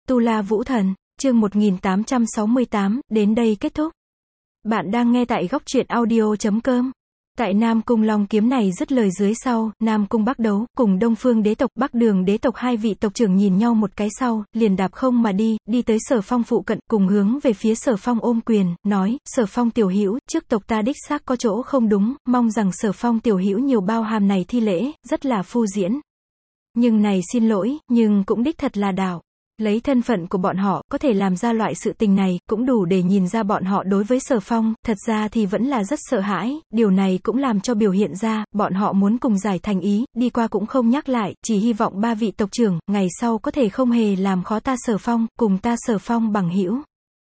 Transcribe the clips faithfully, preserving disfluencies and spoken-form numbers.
Tu La Vũ Thần, chương một nghìn tám trăm sáu mươi tám, đến đây kết thúc. Bạn đang nghe tại góc truyện audio chấm com. Tại Nam Cung Long Kiếm này dứt lời dưới sau, Nam Cung Bắc Đấu, cùng Đông Phương đế tộc, Bắc Đường đế tộc hai vị tộc trưởng nhìn nhau một cái sau, liền đạp không mà đi, đi tới Sở Phong phụ cận, cùng hướng về phía Sở Phong ôm quyền, nói, Sở Phong tiểu hữu, trước tộc ta đích xác có chỗ không đúng, mong rằng Sở Phong tiểu hữu nhiều bao hàm này thi lễ, rất là phu diễn. Nhưng này xin lỗi, nhưng cũng đích thật là đạo. Lấy thân phận của bọn họ, có thể làm ra loại sự tình này, cũng đủ để nhìn ra bọn họ đối với Sở Phong, thật ra thì vẫn là rất sợ hãi, điều này cũng làm cho biểu hiện ra, bọn họ muốn cùng giải thành ý, đi qua cũng không nhắc lại, chỉ hy vọng ba vị tộc trưởng, ngày sau có thể không hề làm khó ta Sở Phong, cùng ta Sở Phong bằng hữu.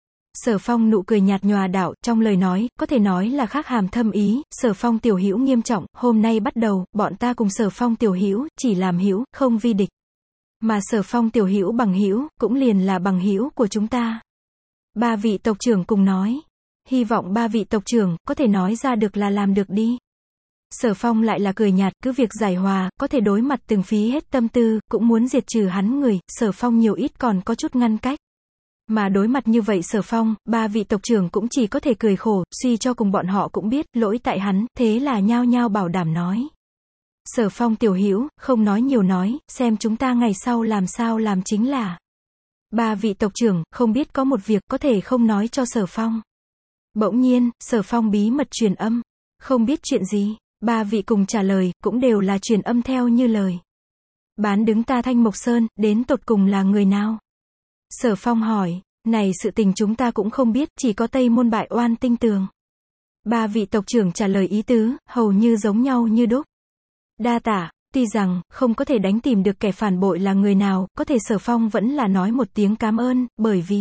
Sở Phong nụ cười nhạt nhòa đạo, trong lời nói, có thể nói là khác hàm thâm ý, Sở Phong tiểu hữu nghiêm trọng, hôm nay bắt đầu, bọn ta cùng Sở Phong tiểu hữu, chỉ làm hữu, không vi địch. Mà Sở Phong tiểu hữu bằng hữu, cũng liền là bằng hữu của chúng ta. Ba vị tộc trưởng cùng nói. Hy vọng ba vị tộc trưởng, có thể nói ra được là làm được đi. Sở Phong lại là cười nhạt, cứ việc giải hòa, có thể đối mặt từng phí hết tâm tư, cũng muốn diệt trừ hắn người, Sở Phong nhiều ít còn có chút ngăn cách. Mà đối mặt như vậy Sở Phong, ba vị tộc trưởng cũng chỉ có thể cười khổ, suy cho cùng bọn họ cũng biết, lỗi tại hắn, thế là nhao nhao bảo đảm nói. Sở Phong tiểu hữu, không nói nhiều nói, xem chúng ta ngày sau làm sao làm chính là. Ba vị tộc trưởng, không biết có một việc có thể không nói cho Sở Phong. Bỗng nhiên, Sở Phong bí mật truyền âm. Không biết chuyện gì, ba vị cùng trả lời, cũng đều là truyền âm theo như lời. Bán đứng ta Thanh Mộc Sơn, đến tột cùng là người nào? Sở Phong hỏi, này sự tình chúng ta cũng không biết, chỉ có Tây Môn Bại Oan tinh tường. Ba vị tộc trưởng trả lời ý tứ, hầu như giống nhau như đúc. Đa tạ, tuy rằng, không có thể đánh tìm được kẻ phản bội là người nào, có thể Sở Phong vẫn là nói một tiếng cảm ơn, bởi vì,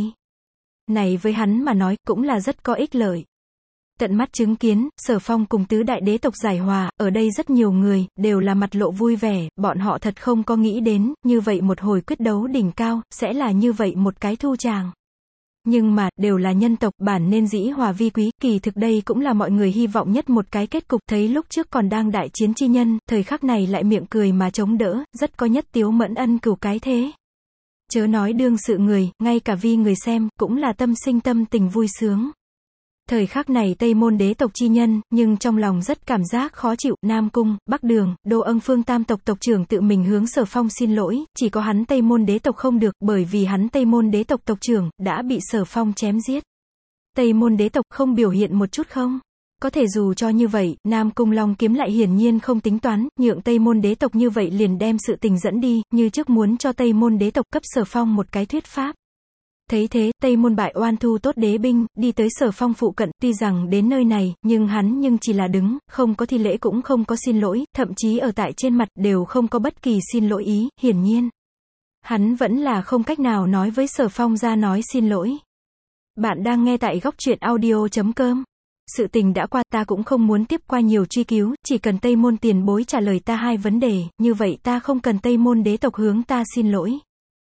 này với hắn mà nói, cũng là rất có ích lợi. Tận mắt chứng kiến, Sở Phong cùng tứ đại đế tộc giải hòa, ở đây rất nhiều người, đều là mặt lộ vui vẻ, bọn họ thật không có nghĩ đến, như vậy một hồi quyết đấu đỉnh cao, sẽ là như vậy một cái thu tràng. Nhưng mà, đều là nhân tộc, bản nên dĩ hòa vi quý, kỳ thực đây cũng là mọi người hy vọng nhất một cái kết cục, thấy lúc trước còn đang đại chiến chi nhân, thời khắc này lại miệng cười mà chống đỡ, rất có nhất tiếu mẫn ân cửu cái thế. Chớ nói đương sự người, ngay cả vi người xem, cũng là tâm sinh tâm tình vui sướng. Thời khắc này Tây Môn đế tộc chi nhân, nhưng trong lòng rất cảm giác khó chịu, Nam Cung, Bắc Đường, Đô Âng Phương tam tộc tộc trưởng tự mình hướng Sở Phong xin lỗi, chỉ có hắn Tây Môn đế tộc không được, bởi vì hắn Tây Môn đế tộc tộc trưởng, đã bị Sở Phong chém giết. Tây Môn đế tộc không biểu hiện một chút không? Có thể dù cho như vậy, Nam Cung Long Kiếm lại hiển nhiên không tính toán, nhượng Tây Môn đế tộc như vậy liền đem sự tình dẫn đi, như trước muốn cho Tây Môn đế tộc cấp Sở Phong một cái thuyết pháp. Thấy thế, Tây Môn Bại Oan thu tốt đế binh, đi tới Sở Phong phụ cận, tuy rằng đến nơi này, nhưng hắn nhưng chỉ là đứng, không có thi lễ cũng không có xin lỗi, thậm chí ở tại trên mặt, đều không có bất kỳ xin lỗi ý, hiển nhiên. Hắn vẫn là không cách nào nói với Sở Phong ra nói xin lỗi. Bạn đang nghe tại góc truyện audio chấm com. Sự tình đã qua, ta cũng không muốn tiếp qua nhiều truy cứu, chỉ cần Tây Môn tiền bối trả lời ta hai vấn đề, như vậy ta không cần Tây Môn đế tộc hướng ta xin lỗi.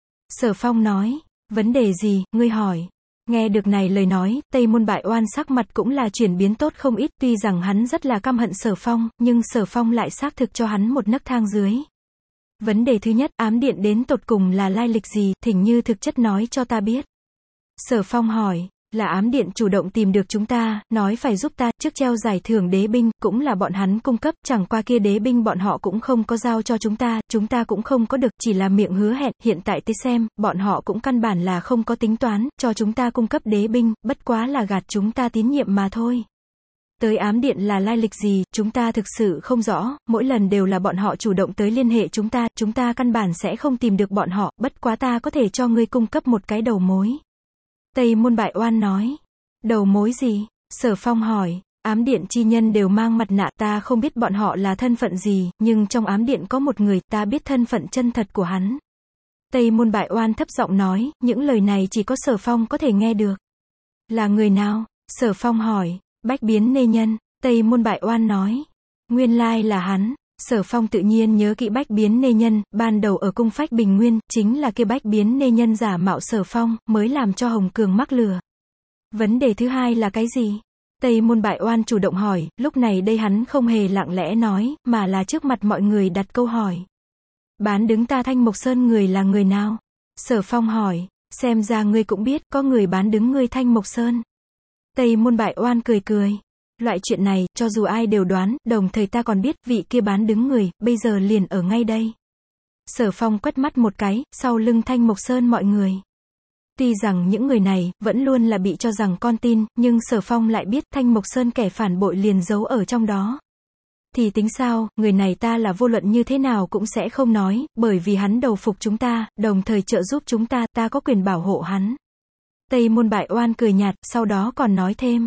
Sở Phong nói. Vấn đề gì, ngươi hỏi. Nghe được này lời nói, Tây Môn Bại Oan sắc mặt cũng là chuyển biến tốt không ít, tuy rằng hắn rất là căm hận Sở Phong, nhưng Sở Phong lại xác thực cho hắn một nấc thang dưới. Vấn đề thứ nhất, ám điện đến tột cùng là lai lịch gì, thỉnh như thực chất nói cho ta biết. Sở Phong hỏi, là ám điện chủ động tìm được chúng ta, nói phải giúp ta, trước treo giải thưởng đế binh, cũng là bọn hắn cung cấp, chẳng qua kia đế binh bọn họ cũng không có giao cho chúng ta, chúng ta cũng không có được, chỉ là miệng hứa hẹn, hiện tại tới xem, bọn họ cũng căn bản là không có tính toán, cho chúng ta cung cấp đế binh, bất quá là gạt chúng ta tín nhiệm mà thôi. Tới ám điện là lai lịch gì, chúng ta thực sự không rõ, mỗi lần đều là bọn họ chủ động tới liên hệ chúng ta, chúng ta căn bản sẽ không tìm được bọn họ, bất quá ta có thể cho ngươi cung cấp một cái đầu mối. Tây Môn Bại Oan nói. Đầu mối gì? Sở Phong hỏi. Ám điện chi nhân đều mang mặt nạ, ta không biết bọn họ là thân phận gì, nhưng trong ám điện có một người, ta biết thân phận chân thật của hắn. Tây Môn Bại Oan thấp giọng nói, những lời này chỉ có Sở Phong có thể nghe được. Là người nào? Sở Phong hỏi. Bách Biến Nê Nhân. Tây Môn Bại Oan nói. Nguyên lai là hắn. Sở Phong tự nhiên nhớ kỹ Bách Biến Nê Nhân, ban đầu ở cung Phách Bình Nguyên, chính là kia Bách Biến Nê Nhân giả mạo Sở Phong, mới làm cho Hồng Cường mắc lừa. Vấn đề thứ hai là cái gì? Tây Môn Bại Oan chủ động hỏi, lúc này đây hắn không hề lặng lẽ nói, mà là trước mặt mọi người đặt câu hỏi. Bán đứng ta Thanh Mộc Sơn người là người nào? Sở Phong hỏi. Xem ra ngươi cũng biết, có người bán đứng ngươi Thanh Mộc Sơn. Tây Môn Bại Oan cười cười. Loại chuyện này, cho dù ai đều đoán, đồng thời ta còn biết, vị kia bán đứng người, bây giờ liền ở ngay đây. Sở Phong quét mắt một cái, sau lưng Thanh Mộc Sơn mọi người. Tuy rằng những người này, vẫn luôn là bị cho rằng con tin, nhưng Sở Phong lại biết Thanh Mộc Sơn kẻ phản bội liền giấu ở trong đó. Thì tính sao, người này ta là vô luận như thế nào cũng sẽ không nói, bởi vì hắn đầu phục chúng ta, đồng thời trợ giúp chúng ta, ta có quyền bảo hộ hắn. Tây Môn Bại Oan cười nhạt, sau đó còn nói thêm.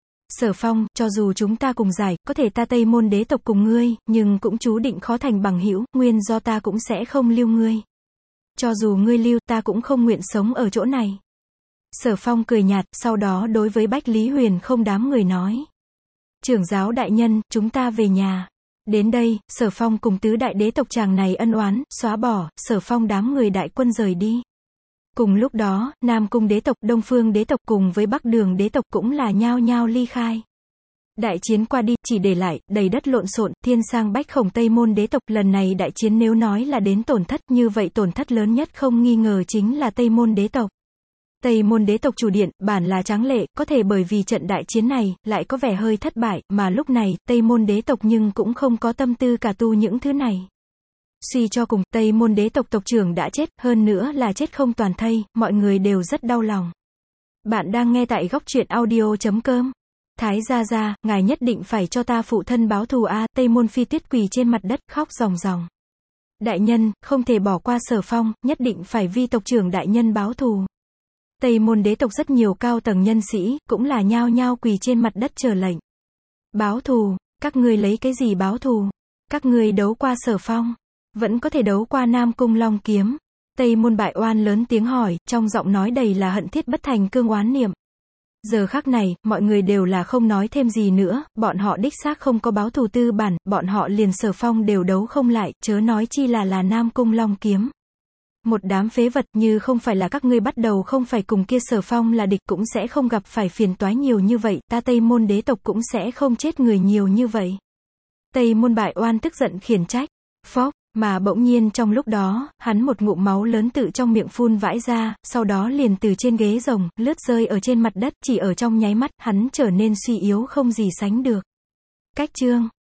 Sở Phong, cho dù chúng ta cùng giải, có thể ta Tây Môn đế tộc cùng ngươi, nhưng cũng chú định khó thành bằng hữu, nguyên do ta cũng sẽ không lưu ngươi. Cho dù ngươi lưu, ta cũng không nguyện sống ở chỗ này. Sở Phong cười nhạt, sau đó đối với Bách Lý Huyền không đám người nói. Trưởng giáo đại nhân, chúng ta về nhà. Đến đây, Sở Phong cùng tứ đại đế tộc chàng này ân oán, xóa bỏ, Sở Phong đám người đại quân rời đi. Cùng lúc đó, Nam Cung đế tộc, Đông Phương đế tộc cùng với Bắc Đường đế tộc cũng là nhao nhao ly khai. Đại chiến qua đi, chỉ để lại, đầy đất lộn xộn, thiên sang bách khổng Tây Môn đế tộc, lần này đại chiến nếu nói là đến tổn thất, như vậy tổn thất lớn nhất không nghi ngờ chính là Tây Môn đế tộc. Tây Môn đế tộc chủ điện, bản là tráng lệ, có thể bởi vì trận đại chiến này, lại có vẻ hơi thất bại, mà lúc này, Tây Môn đế tộc nhưng cũng không có tâm tư cả tu những thứ này. Suy cho cùng, Tây Môn đế tộc tộc trưởng đã chết, hơn nữa là chết không toàn thây, mọi người đều rất đau lòng. Bạn đang nghe tại góc truyện audio chấm com. Thái gia gia, ngài nhất định phải cho ta phụ thân báo thù a. Tây Môn Phi Tuyết quỳ trên mặt đất khóc ròng ròng. Đại nhân, không thể bỏ qua Sở Phong, nhất định phải vi tộc trưởng đại nhân báo thù. Tây Môn đế tộc rất nhiều cao tầng nhân sĩ, cũng là nhao nhao quỳ trên mặt đất chờ lệnh. Báo thù, các ngươi lấy cái gì báo thù? Các ngươi đấu qua Sở Phong, vẫn có thể đấu qua Nam Cung Long Kiếm. Tây Môn Bại Oan lớn tiếng hỏi, trong giọng nói đầy là hận thiết bất thành cương oán niệm. Giờ khắc này, mọi người đều là không nói thêm gì nữa, bọn họ đích xác không có báo thù tư bản, bọn họ liền Sở Phong đều đấu không lại, chớ nói chi là là Nam Cung Long Kiếm. Một đám phế vật, như không phải là các ngươi bắt đầu không phải cùng kia Sở Phong là địch cũng sẽ không gặp phải phiền toái nhiều như vậy, ta Tây Môn đế tộc cũng sẽ không chết người nhiều như vậy. Tây Môn Bại Oan tức giận khiển trách. Phốc, mà bỗng nhiên trong lúc đó, hắn một ngụm máu lớn tự trong miệng phun vãi ra, sau đó liền từ trên ghế rồng, lướt rơi ở trên mặt đất, chỉ ở trong nháy mắt, hắn trở nên suy yếu không gì sánh được. Cách chương